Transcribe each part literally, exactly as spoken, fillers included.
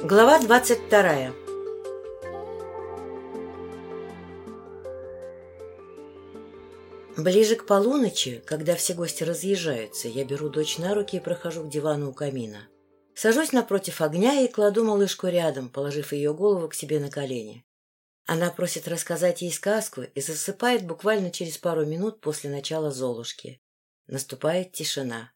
Глава двадцать вторая. Ближе к полуночи, когда все гости разъезжаются, я беру дочь на руки и прохожу к дивану у камина. Сажусь напротив огня и кладу малышку рядом, положив ее голову к себе на колени. Она просит рассказать ей сказку и засыпает буквально через пару минут после начала «Золушки». Наступает тишина.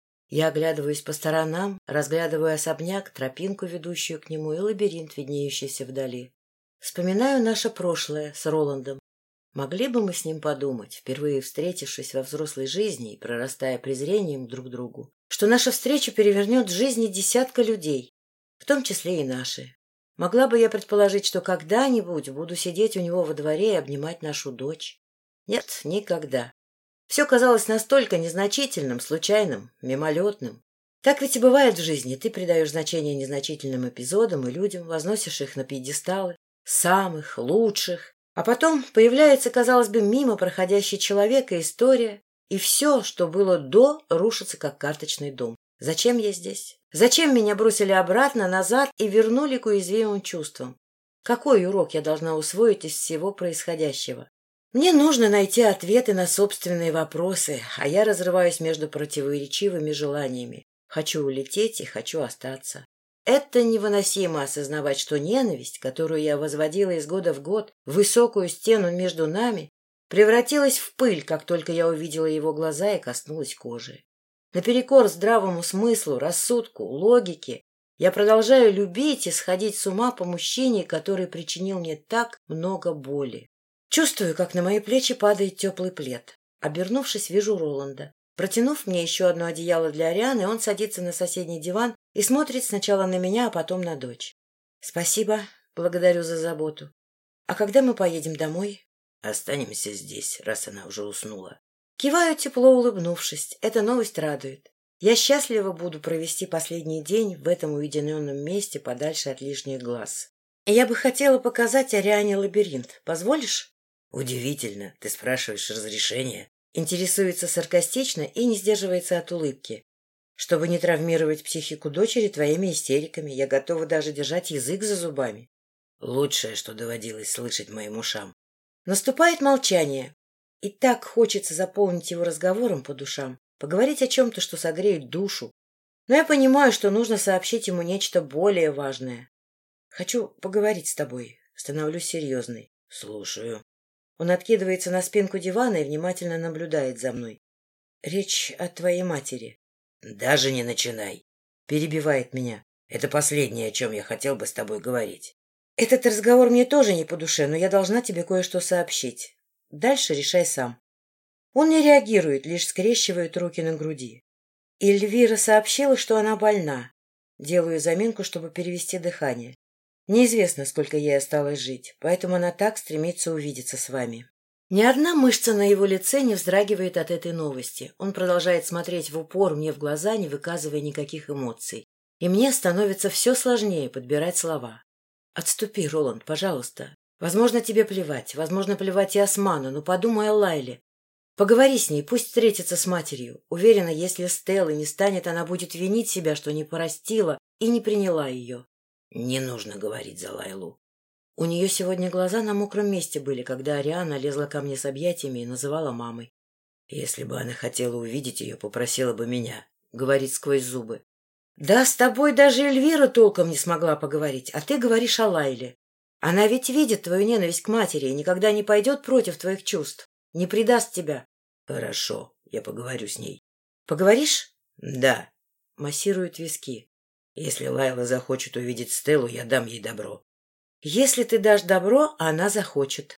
Я оглядываюсь по сторонам, разглядываю особняк, тропинку, ведущую к нему, и лабиринт, виднеющийся вдали. Вспоминаю наше прошлое с Роландом. Могли бы мы с ним подумать, впервые встретившись во взрослой жизни и прорастая презрением друг к другу, что наша встреча перевернет жизни десятка людей, в том числе и наши. Могла бы я предположить, что когда-нибудь буду сидеть у него во дворе и обнимать нашу дочь? Нет, никогда. Все казалось настолько незначительным, случайным, мимолетным. Так ведь и бывает в жизни. Ты придаешь значение незначительным эпизодам и людям, возносишь их на пьедесталы, самых лучших. А потом появляется, казалось бы, мимо проходящий человек и история, и все, что было до, рушится, как карточный дом. Зачем я здесь? Зачем меня бросили обратно, назад и вернули к уязвимым чувствам? Какой урок я должна усвоить из всего происходящего? Мне нужно найти ответы на собственные вопросы, а я разрываюсь между противоречивыми желаниями. Хочу улететь и хочу остаться. Это невыносимо осознавать, что ненависть, которую я возводила из года в год, в высокую стену между нами, превратилась в пыль, как только я увидела его глаза и коснулась кожи. Наперекор здравому смыслу, рассудку, логике, я продолжаю любить и сходить с ума по мужчине, который причинил мне так много боли. Чувствую, как на мои плечи падает теплый плед. Обернувшись, вижу Роланда. Протянув мне еще одно одеяло для Арианы, он садится на соседний диван и смотрит сначала на меня, а потом на дочь. — Спасибо, благодарю за заботу. — А когда мы поедем домой? — Останемся здесь, раз она уже уснула. Киваю, тепло улыбнувшись. Эта новость радует. Я счастлива буду провести последний день в этом уединенном месте подальше от лишних глаз. Я бы хотела показать Ариане лабиринт. Позволишь? Удивительно, ты спрашиваешь разрешения. Интересуется саркастично и не сдерживается от улыбки. Чтобы не травмировать психику дочери твоими истериками, я готова даже держать язык за зубами. Лучшее, что доводилось слышать моим ушам. Наступает молчание. И так хочется заполнить его разговором по душам, поговорить о чем-то, что согреет душу. Но я понимаю, что нужно сообщить ему нечто более важное. Хочу поговорить с тобой. Становлюсь серьезной. Слушаю. Он откидывается на спинку дивана и внимательно наблюдает за мной. Речь о твоей матери. Даже не начинай. Перебивает меня. Это последнее, о чем я хотел бы с тобой говорить. Этот разговор мне тоже не по душе, но я должна тебе кое-что сообщить. Дальше решай сам. Он не реагирует, лишь скрещивает руки на груди. Эльвира сообщила, что она больна. Делаю заминку, чтобы перевести дыхание. Неизвестно, сколько ей осталось жить, поэтому она так стремится увидеться с вами. Ни одна мышца на его лице не вздрагивает от этой новости. Он продолжает смотреть в упор мне в глаза, не выказывая никаких эмоций. И мне становится все сложнее подбирать слова. Отступи, Роланд, пожалуйста. Возможно, тебе плевать, возможно, плевать и Осману, но подумай о Лайле. Поговори с ней, пусть встретится с матерью. Уверена, если Стеллы не станет, она будет винить себя, что не простила и не приняла ее. Не нужно говорить за Лайлу. У нее сегодня глаза на мокром месте были, когда Ариана лезла ко мне с объятиями и называла мамой. Если бы она хотела увидеть ее, попросила бы меня, говорит сквозь зубы. Да, с тобой даже Эльвира толком не смогла поговорить, а ты говоришь о Лайле. Она ведь видит твою ненависть к матери и никогда не пойдет против твоих чувств, не предаст тебя. Хорошо, я поговорю с ней. Поговоришь? Да. Массирует виски. Если Лайла захочет увидеть Стеллу, я дам ей добро. Если ты дашь добро, она захочет.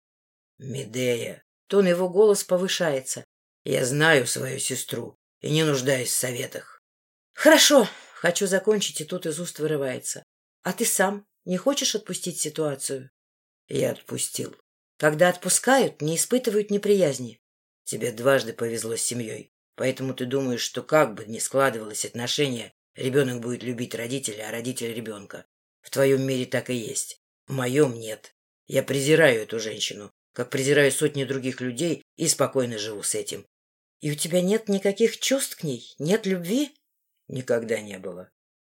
Медея. Тон его голос повышается. Я знаю свою сестру и не нуждаюсь в советах. Хорошо. Хочу закончить, и тут из уст вырывается. А ты сам не хочешь отпустить ситуацию? Я отпустил. Когда отпускают, не испытывают неприязни. Тебе дважды повезло с семьей, поэтому ты думаешь, что как бы ни складывалось отношение, ребенок будет любить родителя, а родитель ребенка. В твоем мире так и есть. В моем нет. Я презираю эту женщину, как презираю сотни других людей, и спокойно живу с этим. И у тебя нет никаких чувств к ней? Нет любви? Никогда не было.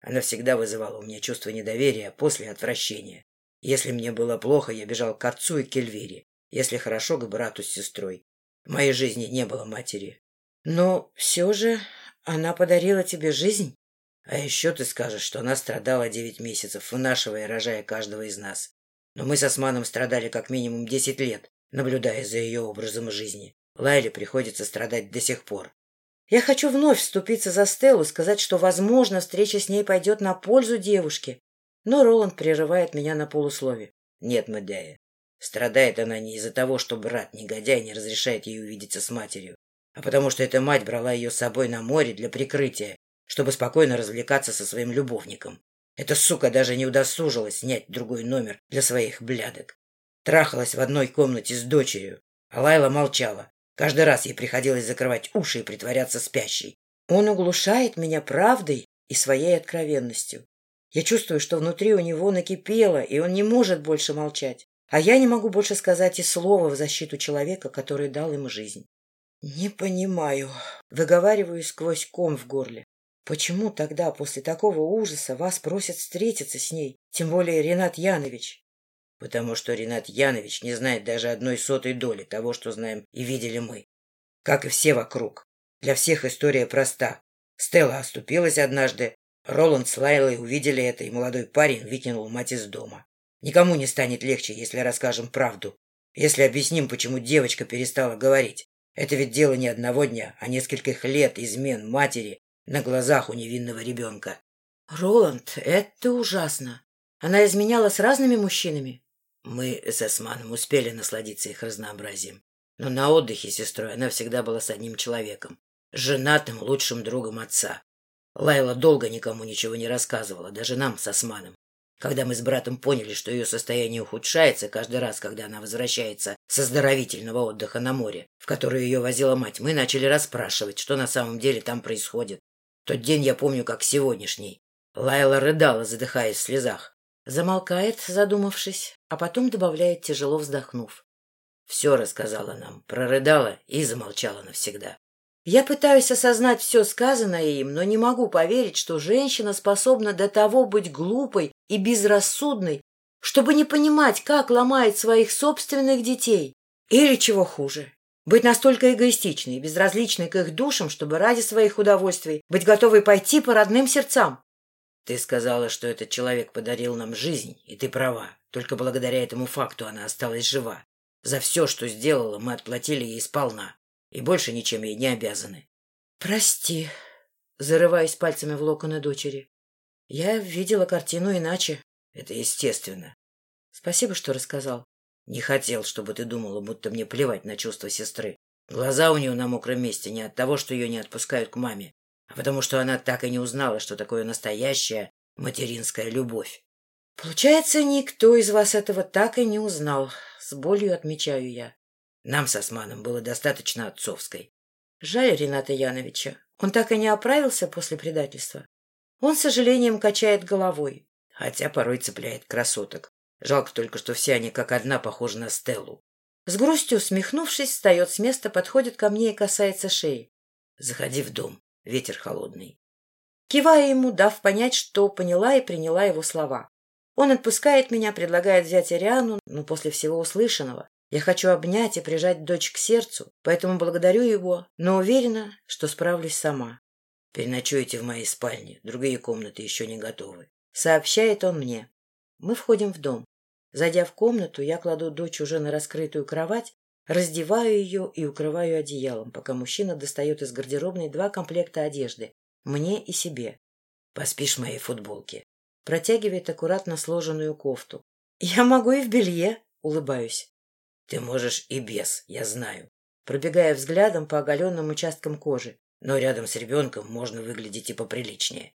Она всегда вызывала у меня чувство недоверия, а после отвращения. Если мне было плохо, я бежал к отцу и к Эльвире. Если хорошо, к брату с сестрой. В моей жизни не было матери. Но все же она подарила тебе жизнь. А еще ты скажешь, что она страдала девять месяцев, вынашивая и рожая каждого из нас. Но мы с Османом страдали как минимум десять лет, наблюдая за ее образом жизни. Лайле приходится страдать до сих пор. Я хочу вновь вступиться за Стеллу, сказать, что, возможно, встреча с ней пойдет на пользу девушке. Но Роланд прерывает меня на полуслове. Нет, Медея. Страдает она не из-за того, что брат-негодяй не разрешает ей увидеться с матерью, а потому что эта мать брала ее с собой на море для прикрытия, чтобы спокойно развлекаться со своим любовником. Эта сука даже не удосужилась снять другой номер для своих блядок. Трахалась в одной комнате с дочерью, а Лайла молчала. Каждый раз ей приходилось закрывать уши и притворяться спящей. Он углушает меня правдой и своей откровенностью. Я чувствую, что внутри у него накипело, и он не может больше молчать. А я не могу больше сказать и слова в защиту человека, который дал им жизнь. Не понимаю. Выговариваю сквозь ком в горле. Почему тогда, после такого ужаса, вас просят встретиться с ней, тем более Ренат Янович? Потому что Ренат Янович не знает даже одной сотой доли того, что знаем и видели мы. Как и все вокруг. Для всех история проста. Стелла оступилась однажды, Роланд с Лайлой увидели это, и молодой парень выкинул мать из дома. Никому не станет легче, если расскажем правду. Если объясним, почему девочка перестала говорить. Это ведь дело не одного дня, а нескольких лет измен матери на глазах у невинного ребенка. — Роланд, это ужасно. Она изменяла с разными мужчинами? Мы с Османом успели насладиться их разнообразием. Но на отдыхе с сестрой она всегда была с одним человеком. Женатым лучшим другом отца. Лайла долго никому ничего не рассказывала, даже нам с Османом. Когда мы с братом поняли, что ее состояние ухудшается каждый раз, когда она возвращается с оздоровительного отдыха на море, в который ее возила мать, мы начали расспрашивать, что на самом деле там происходит. Тот день я помню как сегодняшний. Лайла рыдала, задыхаясь в слезах. Замолкает, задумавшись, а потом добавляет, тяжело вздохнув. Все рассказала нам, прорыдала и замолчала навсегда. Я пытаюсь осознать все сказанное им, но не могу поверить, что женщина способна до того быть глупой и безрассудной, чтобы не понимать, как ломает своих собственных детей. Или, чего хуже, быть настолько эгоистичной и безразличной к их душам, чтобы ради своих удовольствий быть готовой пойти по родным сердцам. Ты сказала, что этот человек подарил нам жизнь, и ты права. Только благодаря этому факту она осталась жива. За все, что сделала, мы отплатили ей сполна. И больше ничем ей не обязаны. — Прости, — зарываясь пальцами в локоны дочери. — Я видела картину иначе. — Это естественно. — Спасибо, что рассказал. — Не хотел, чтобы ты думала, будто мне плевать на чувства сестры. Глаза у нее на мокром месте не от того, что ее не отпускают к маме, а потому что она так и не узнала, что такое настоящая материнская любовь. — Получается, никто из вас этого так и не узнал. С болью отмечаю я. Нам с Османом было достаточно отцовской. Жаль Рената Яновича. Он так и не оправился после предательства. Он с сожалением качает головой. Хотя порой цепляет красоток. Жалко только, что все они как одна похожи на Стеллу. С грустью усмехнувшись, встает с места, подходит ко мне и касается шеи. Заходи в дом. Ветер холодный. Кивая ему, дав понять, что поняла и приняла его слова. Он отпускает меня, предлагает взять Ариану, но после всего услышанного я хочу обнять и прижать дочь к сердцу, поэтому благодарю его, но уверена, что справлюсь сама. Переночуете в моей спальне, другие комнаты еще не готовы. Сообщает он мне. Мы входим в дом. Зайдя в комнату, я кладу дочь уже на раскрытую кровать, раздеваю ее и укрываю одеялом, пока мужчина достает из гардеробной два комплекта одежды, мне и себе. Поспишь в моей футболке. Протягивает аккуратно сложенную кофту. Я могу и в белье, улыбаюсь. Ты можешь и без, я знаю. Пробегая взглядом по оголенным участкам кожи. Но рядом с ребенком можно выглядеть и поприличнее.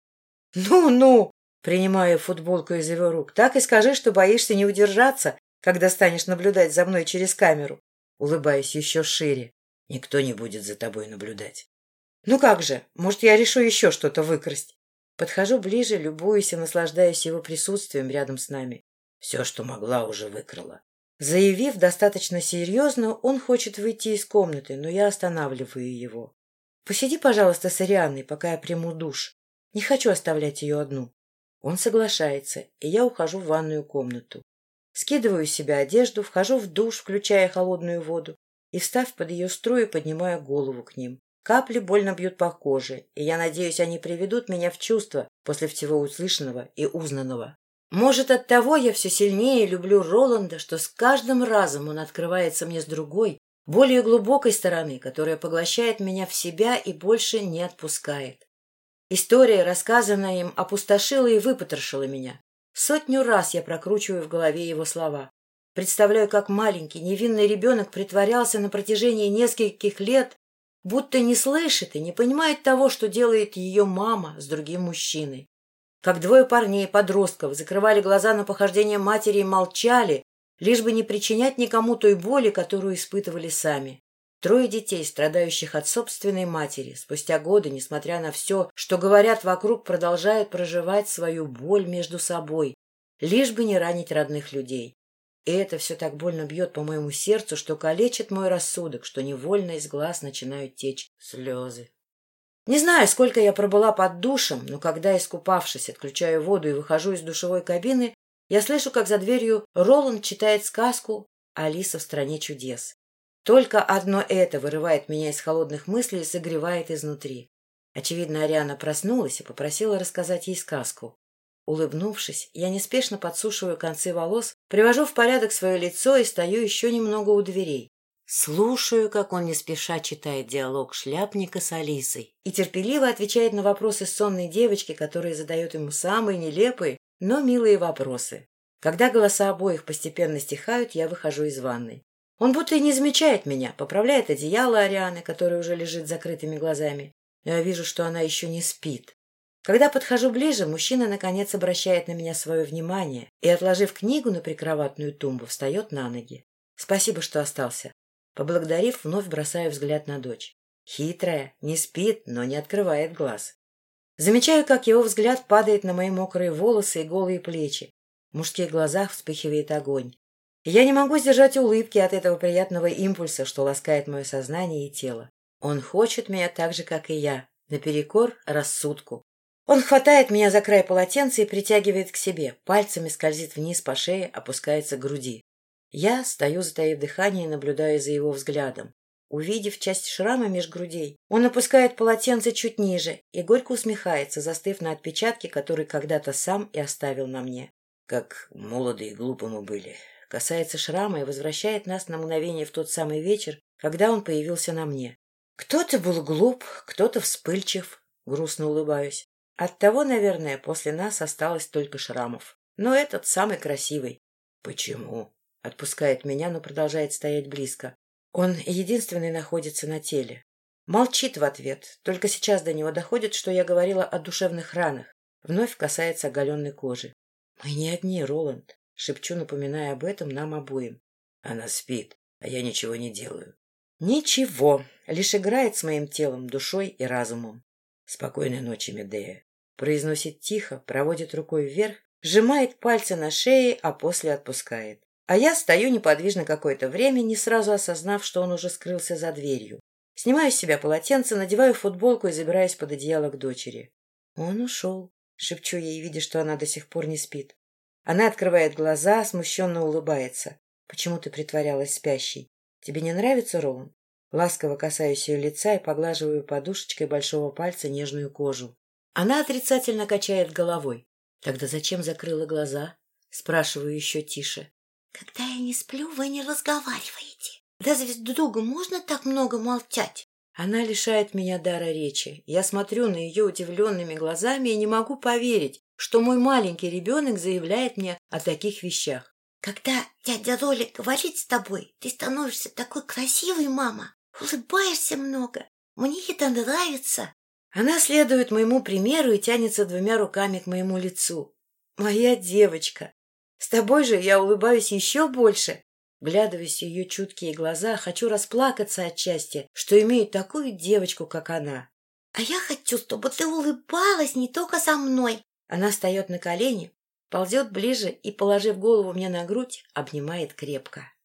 Ну-ну, принимая футболку из его рук, так и скажи, что боишься не удержаться, когда станешь наблюдать за мной через камеру. Улыбаюсь еще шире. Никто не будет за тобой наблюдать. Ну как же, может, я решу еще что-то выкрасть? Подхожу ближе, любуюсь и наслаждаюсь его присутствием рядом с нами. Все, что могла, уже выкрала. Заявив достаточно серьезно, он хочет выйти из комнаты, но я останавливаю его. Посиди, пожалуйста, с Арианной, пока я приму душ. Не хочу оставлять ее одну. Он соглашается, и я ухожу в ванную комнату. Скидываю с себя одежду, вхожу в душ, включая холодную воду, и, встав под ее струи, поднимаю голову к ним. Капли больно бьют по коже, и я надеюсь, они приведут меня в чувство после всего услышанного и узнанного. Может, оттого я все сильнее люблю Роланда, что с каждым разом он открывается мне с другой, более глубокой стороны, которая поглощает меня в себя и больше не отпускает. История, рассказанная им, опустошила и выпотрошила меня. Сотню раз я прокручиваю в голове его слова. Представляю, как маленький, невинный ребенок притворялся на протяжении нескольких лет, будто не слышит и не понимает того, что делает ее мама с другим мужчиной. Как двое парней-подростков закрывали глаза на похождения матери и молчали, лишь бы не причинять никому той боли, которую испытывали сами. Трое детей, страдающих от собственной матери, спустя годы, несмотря на все, что говорят вокруг, продолжают проживать свою боль между собой, лишь бы не ранить родных людей. И это все так больно бьет по моему сердцу, что калечит мой рассудок, что невольно из глаз начинают течь слезы. Не знаю, сколько я пробыла под душем, но когда, искупавшись, отключаю воду и выхожу из душевой кабины, я слышу, как за дверью Роланд читает сказку «Алиса в стране чудес». Только одно это вырывает меня из холодных мыслей и согревает изнутри. Очевидно, Ариана проснулась и попросила рассказать ей сказку. Улыбнувшись, я неспешно подсушиваю концы волос, привожу в порядок свое лицо и стою еще немного у дверей. Слушаю, как он не спеша читает диалог шляпника с Алисой и терпеливо отвечает на вопросы сонной девочки, которая задает ему самые нелепые, но милые вопросы. Когда голоса обоих постепенно стихают, я выхожу из ванной. Он будто и не замечает меня, поправляет одеяло Арианы, которая уже лежит с закрытыми глазами. Но я вижу, что она еще не спит. Когда подхожу ближе, мужчина наконец обращает на меня свое внимание и, отложив книгу на прикроватную тумбу, встает на ноги. Спасибо, что остался. Поблагодарив, вновь бросаю взгляд на дочь. Хитрая, не спит, но не открывает глаз. Замечаю, как его взгляд падает на мои мокрые волосы и голые плечи. В мужских глазах вспыхивает огонь. И я не могу сдержать улыбки от этого приятного импульса, что ласкает мое сознание и тело. Он хочет меня так же, как и я, наперекор рассудку. Он хватает меня за край полотенца и притягивает к себе, пальцами скользит вниз по шее, опускается к груди. Я стою, затаив дыхание, и наблюдаю за его взглядом. Увидев часть шрама меж грудей, он опускает полотенце чуть ниже и горько усмехается, застыв на отпечатке, который когда-то сам и оставил на мне. Как молоды и глупы мы были. Касается шрама и возвращает нас на мгновение в тот самый вечер, когда он появился на мне. Кто-то был глуп, кто-то вспыльчив, грустно улыбаюсь. Оттого, наверное, после нас осталось только шрамов. Но этот самый красивый. Почему? Отпускает меня, но продолжает стоять близко. Он единственный находится на теле. Молчит в ответ. Только сейчас до него доходит, что я говорила о душевных ранах. Вновь касается оголенной кожи. Мы не одни, Роланд. Шепчу, напоминая об этом нам обоим. Она спит, а я ничего не делаю. Ничего. Лишь играет с моим телом, душой и разумом. Спокойной ночи, Медея. Произносит тихо, проводит рукой вверх, сжимает пальцы на шее, а после отпускает. А я стою неподвижно какое-то время, не сразу осознав, что он уже скрылся за дверью. Снимаю с себя полотенце, надеваю футболку и забираюсь под одеяло к дочери. Он ушел, шепчу ей, видя, что она до сих пор не спит. Она открывает глаза, смущенно улыбается. Почему ты притворялась спящей? Тебе не нравится, Роланд? Ласково касаюсь ее лица и поглаживаю подушечкой большого пальца нежную кожу. Она отрицательно качает головой. Тогда зачем закрыла глаза? Спрашиваю еще тише. Когда я не сплю, вы не разговариваете. Разве с другом можно так много молчать? Она лишает меня дара речи. Я смотрю на ее удивленными глазами и не могу поверить, что мой маленький ребенок заявляет мне о таких вещах. Когда дядя Роли говорит с тобой, ты становишься такой красивой, мама. Улыбаешься много. Мне это нравится. Она следует моему примеру и тянется двумя руками к моему лицу. Моя девочка. С тобой же я улыбаюсь еще больше. Вглядываясь в ее чуткие глаза, хочу расплакаться от счастья, что имею такую девочку, как она. А я хочу, чтобы ты улыбалась не только со мной. Она встает на колени, ползет ближе и, положив голову мне на грудь, обнимает крепко.